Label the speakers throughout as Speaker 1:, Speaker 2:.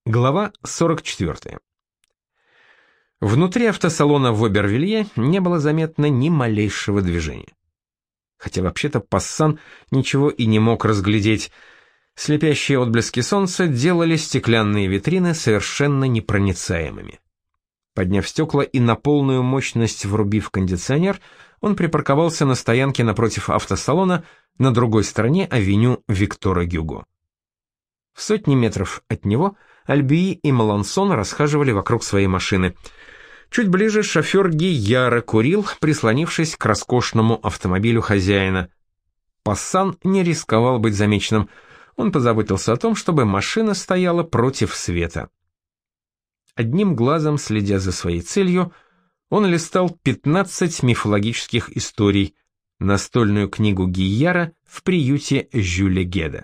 Speaker 1: Глава 44. Внутри автосалона в Обервилье не было заметно ни малейшего движения. Хотя вообще-то Пассан ничего и не мог разглядеть. Слепящие отблески солнца делали стеклянные витрины совершенно непроницаемыми. Подняв стекла и на полную мощность врубив кондиционер, он припарковался на стоянке напротив автосалона на другой стороне авеню Виктора Гюго. В сотни метров от него Альбии и Малансон расхаживали вокруг своей машины. Чуть ближе шофер Гийяра курил, прислонившись к роскошному автомобилю хозяина. Пассан не рисковал быть замеченным. Он позаботился о том, чтобы машина стояла против света. Одним глазом, следя за своей целью, он листал 15 мифологических историй, настольную книгу Гийяра в приюте Жюля Геда.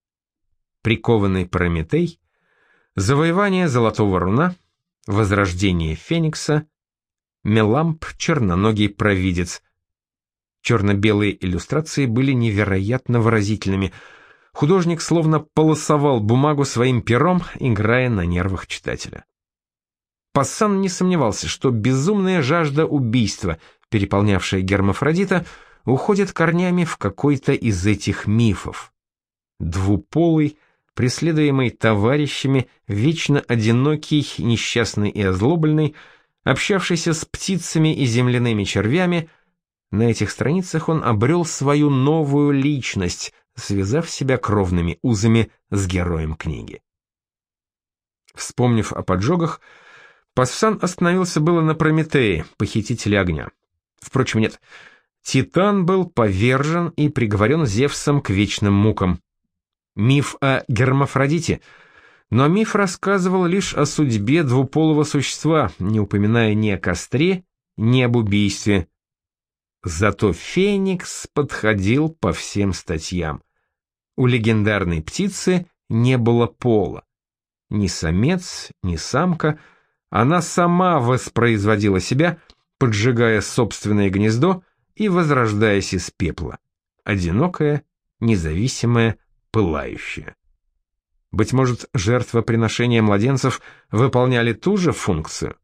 Speaker 1: Прикованный Прометей, завоевание Золотого Руна, возрождение Феникса, Меламп, черноногий провидец. Черно-белые иллюстрации были невероятно выразительными. Художник словно полосовал бумагу своим пером, играя на нервах читателя. Пассан не сомневался, что безумная жажда убийства, переполнявшая Гермафродита, уходит корнями в какой-то из этих мифов. Двуполый, преследуемый товарищами, вечно одинокий, несчастный и озлобленный, общавшийся с птицами и земляными червями, на этих страницах он обрел свою новую личность, связав себя кровными узами с героем книги. Вспомнив о поджогах, Пассан остановился было на Прометее, похитителе огня. Впрочем, нет. Титан был повержен и приговорен Зевсом к вечным мукам. Миф о Гермафродите, но миф рассказывал лишь о судьбе двуполого существа, не упоминая ни о костре, ни об убийстве. Зато Феникс подходил по всем статьям. У легендарной птицы не было пола. Ни самец, ни самка, она сама воспроизводила себя, поджигая собственное гнездо и возрождаясь из пепла. Одинокая, независимая, пылающая. Быть может, жертвоприношения младенцев выполняли ту же функцию?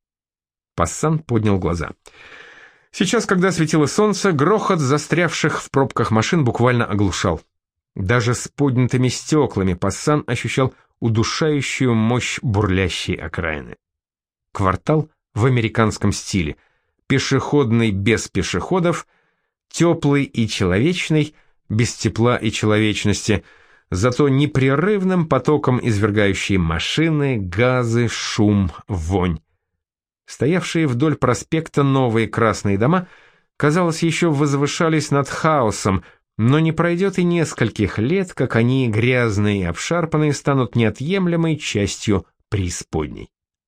Speaker 1: Пассан поднял глаза. Сейчас, когда светило солнце, грохот застрявших в пробках машин буквально оглушал. Даже с поднятыми стеклами Пассан ощущал удушающую мощь бурлящей окраины. Квартал в американском стиле, пешеходный без пешеходов, теплый и человечный, без тепла и человечности, зато непрерывным потоком извергающие машины, газы, шум, вонь. Стоявшие вдоль проспекта новые красные дома, казалось, еще возвышались над хаосом, но не пройдет и нескольких лет, как они, грязные и обшарпанные, станут неотъемлемой частью преисподней.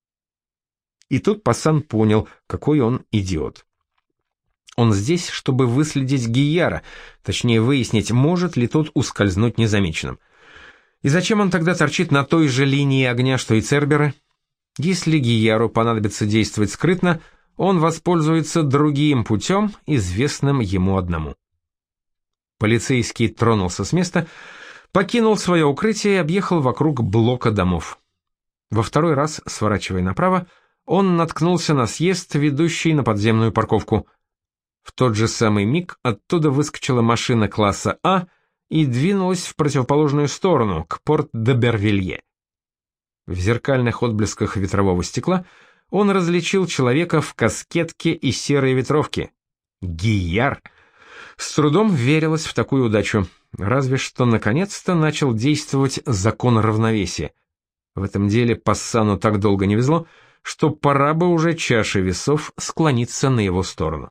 Speaker 1: И тут Пассан понял, какой он идиот. Он здесь, чтобы выследить Гийяра, точнее выяснить, может ли тот ускользнуть незамеченным. И зачем он тогда торчит на той же линии огня, что и Церберы? Если Гийяру понадобится действовать скрытно, он воспользуется другим путем, известным ему одному. Полицейский тронулся с места, покинул свое укрытие и объехал вокруг блока домов. Во второй раз, сворачивая направо, он наткнулся на съезд, ведущий на подземную парковку. В тот же самый миг оттуда выскочила машина класса А и двинулась в противоположную сторону, к Порт-де-Бервилье. В зеркальных отблесках ветрового стекла он различил человека в каскетке и серой ветровке. Гийяр! С трудом верилось в такую удачу, разве что наконец-то начал действовать закон равновесия. В этом деле Пассану так долго не везло, что пора бы уже чаше весов склониться на его сторону.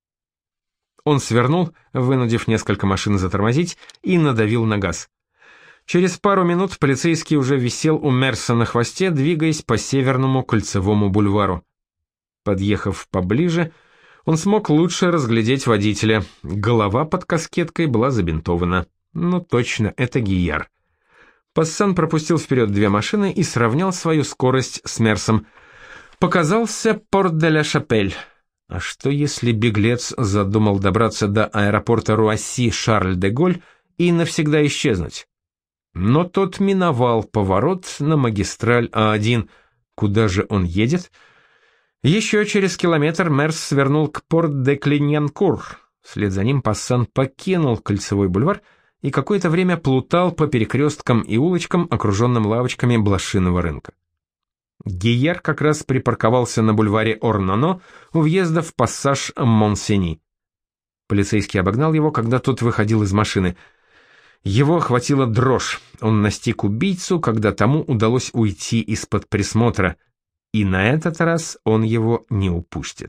Speaker 1: Он свернул, вынудив несколько машин затормозить, и надавил на газ. Через пару минут полицейский уже висел у Мерса на хвосте, двигаясь по Северному кольцевому бульвару. Подъехав поближе, он смог лучше разглядеть водителя. Голова под каскеткой была забинтована. Ну точно, это Гийяр. Пассан пропустил вперед две машины и сравнял свою скорость с Мерсом. Показался Порт-де-ля-Шапель. А что если беглец задумал добраться до аэропорта Руасси Шарль-де-Голь и навсегда исчезнуть? Но тот миновал поворот на магистраль А1. Куда же он едет? Еще через километр Мерс свернул к Порт-де-Клиньянкур. Вслед за ним Пассан покинул Кольцевой бульвар и какое-то время плутал по перекресткам и улочкам, окруженным лавочками блошиного рынка. Гийяр как раз припарковался на бульваре Орнано у въезда в пассаж Монсени. Полицейский обогнал его, когда тот выходил из машины. Его охватила дрожь. Он настиг убийцу, когда тому удалось уйти из-под присмотра, и на этот раз он его не упустит.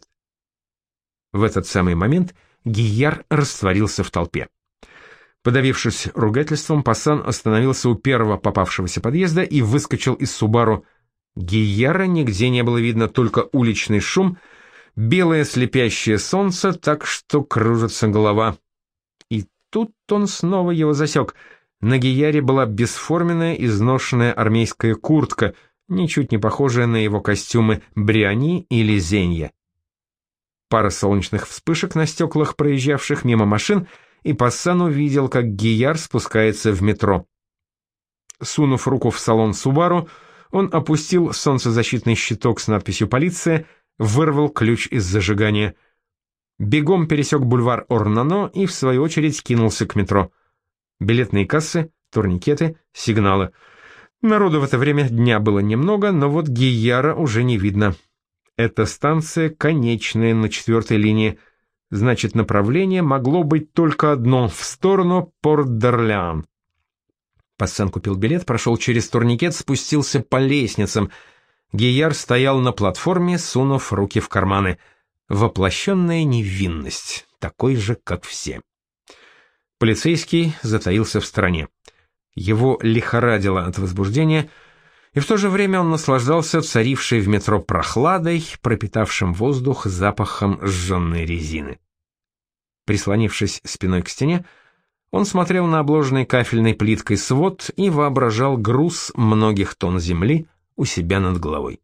Speaker 1: В этот самый момент Гийяр растворился в толпе. Подавившись ругательством, Пассан остановился у первого попавшегося подъезда и выскочил из Субару. Гийяра нигде не было видно, только уличный шум, белое слепящее солнце, так что кружится голова. И тут он снова его засек. На Гийяре была бесформенная изношенная армейская куртка, ничуть не похожая на его костюмы Бриани или Зенья. Пара солнечных вспышек на стеклах проезжавших мимо машин, и Пассан увидел, как Гийяр спускается в метро. Сунув руку в салон Субару, он опустил солнцезащитный щиток с надписью «Полиция», вырвал ключ из зажигания. Бегом пересек бульвар Орнано и, в свою очередь, кинулся к метро. Билетные кассы, турникеты, сигналы. Народу в это время дня было немного, но вот Гийяра уже не видно. Эта станция конечная на 4-й линии. Значит, направление могло быть только одно — в сторону Порт-d'Орléans. Пассан купил билет, прошел через турникет, спустился по лестницам. Гийяр стоял на платформе, сунув руки в карманы. Воплощенная невинность, такой же, как все. Полицейский затаился в стороне. Его лихорадило от возбуждения, и в то же время он наслаждался царившей в метро прохладой, пропитавшим воздух запахом сжженной резины. Прислонившись спиной к стене, он смотрел на обложенный кафельной плиткой свод и воображал груз многих тонн земли у себя над головой.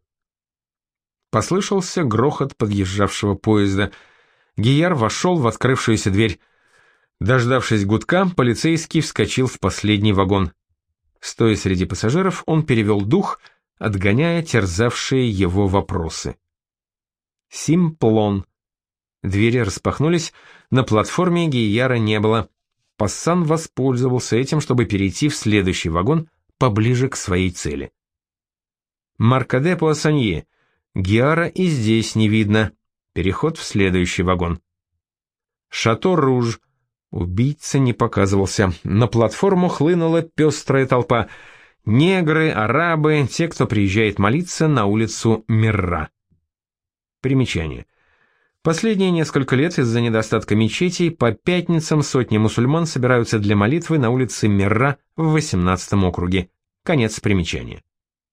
Speaker 1: Послышался грохот подъезжавшего поезда. Гийяр вошел в открывшуюся дверь. Дождавшись гудка, полицейский вскочил в последний вагон. Стоя среди пассажиров, он перевел дух, отгоняя терзавшие его вопросы. Симплон. Двери распахнулись, на платформе Гийяра не было. Пассан воспользовался этим, чтобы перейти в следующий вагон поближе к своей цели. Маркаде Пуассанье. Гийяра и здесь не видно. Переход в следующий вагон. Шато-Руж. Убийца не показывался. На платформу хлынула пестрая толпа. Негры, арабы, те, кто приезжает молиться на улицу Мирра. Примечание. Последние несколько лет из-за недостатка мечетей по пятницам сотни мусульман собираются для молитвы на улице Мирра в 18-м округе. Конец примечания.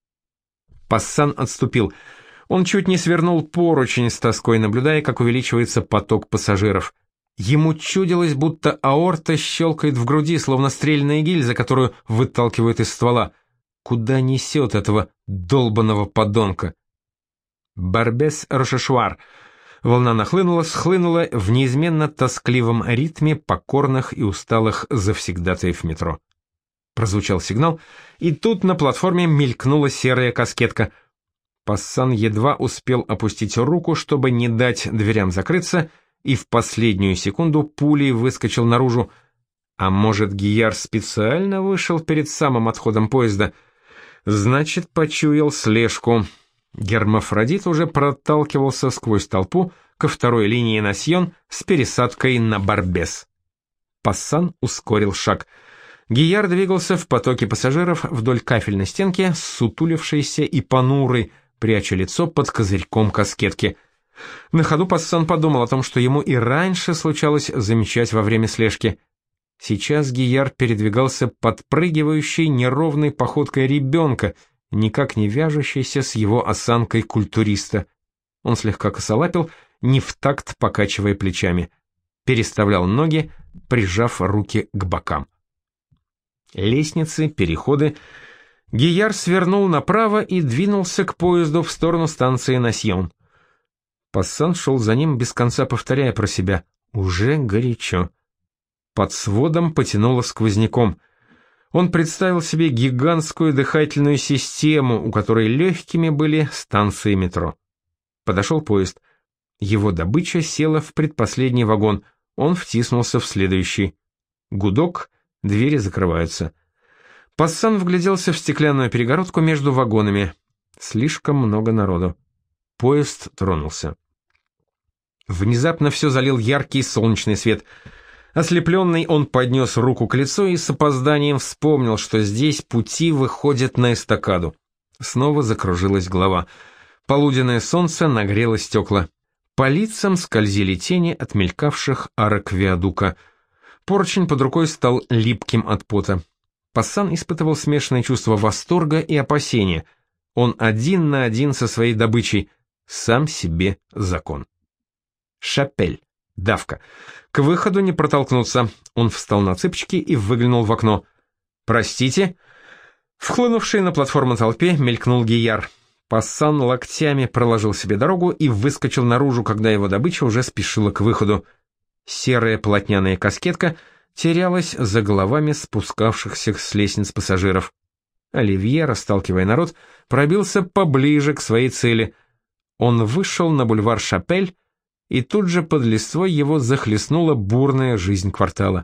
Speaker 1: Пассан отступил. Он чуть не свернул поручень, с тоской наблюдая, как увеличивается поток пассажиров. Ему чудилось, будто аорта щелкает в груди, словно стрельная гильза, которую выталкивают из ствола. Куда несет этого долбаного подонка? Барбес-Рошешуар. Волна нахлынула, схлынула в неизменно тоскливом ритме покорных и усталых завсегдатаев метро. Прозвучал сигнал, и тут на платформе мелькнула серая каскетка. Пассан едва успел опустить руку, чтобы не дать дверям закрыться, и в последнюю секунду пулей выскочил наружу. А может, Гийяр специально вышел перед самым отходом поезда? Значит, почуял слежку. Гермафродит уже проталкивался сквозь толпу ко второй линии Насьон с пересадкой на Барбес. Пассан ускорил шаг. Гийяр двигался в потоке пассажиров вдоль кафельной стенки, сутулившейся и понурой, пряча лицо под козырьком каскетки. На ходу Пассан подумал о том, что ему и раньше случалось замечать во время слежки. Сейчас Гийяр передвигался подпрыгивающей неровной походкой ребенка, никак не вяжущейся с его осанкой культуриста. Он слегка косолапил, не в такт покачивая плечами. Переставлял ноги, прижав руки к бокам. Лестницы, переходы. Гийяр свернул направо и двинулся к поезду в сторону станции Насьон. Пассан шел за ним, без конца повторяя про себя: «Уже горячо». Под сводом потянуло сквозняком. Он представил себе гигантскую дыхательную систему, у которой легкими были станции метро. Подошел поезд. Его добыча села в предпоследний вагон, он втиснулся в следующий. Гудок, двери закрываются. Пассан вгляделся в стеклянную перегородку между вагонами. Слишком много народу. Поезд тронулся. Внезапно все залил яркий солнечный свет. Ослепленный, он поднес руку к лицу и с опозданием вспомнил, что здесь пути выходят на эстакаду. Снова закружилась голова. Полуденное солнце нагрело стекла. По лицам скользили тени от мелькавших арок виадука. Поручень под рукой стал липким от пота. Пассан испытывал смешанное чувство восторга и опасения. Он один на один со своей добычей, сам себе закон. Шапель. Давка. К выходу не протолкнуться. Он встал на цыпочки и выглянул в окно. «Простите?» В хлынувшей на платформу толпе мелькнул Гияр. Пассан локтями проложил себе дорогу и выскочил наружу, когда его добыча уже спешила к выходу. Серая полотняная каскетка терялась за головами спускавшихся с лестниц пассажиров. Оливье, расталкивая народ, пробился поближе к своей цели. Он вышел на бульвар Шапель, и тут же под листвой его захлестнула бурная жизнь квартала.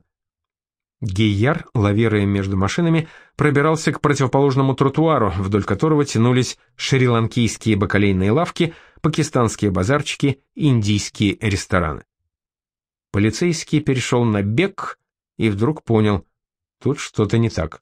Speaker 1: Гияр, лавируя между машинами, пробирался к противоположному тротуару, вдоль которого тянулись шри-ланкийские бакалейные лавки, пакистанские базарчики, индийские рестораны. Полицейский перешел на бег и вдруг понял, тут что-то не так.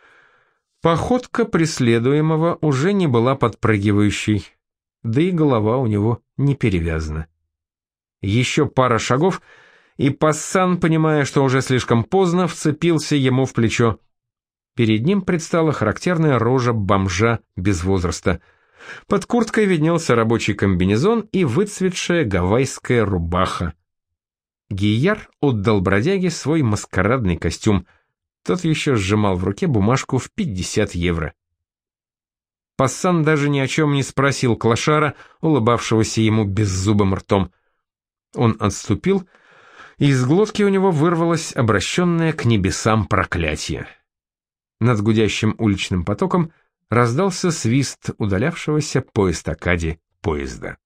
Speaker 1: Походка преследуемого уже не была подпрыгивающей, да и голова у него не перевязана. Еще пара шагов, и Пассан, понимая, что уже слишком поздно, вцепился ему в плечо. Перед ним предстала характерная рожа бомжа без возраста. Под курткой виднелся рабочий комбинезон и выцветшая гавайская рубаха. Гияр отдал бродяге свой маскарадный костюм. Тот еще сжимал в руке бумажку в 50 евро. Пассан даже ни о чем не спросил клошара, улыбавшегося ему беззубым ртом. Он отступил, и из глотки у него вырвалось обращенное к небесам проклятие. Над гудящим уличным потоком раздался свист удалявшегося по эстакаде поезда.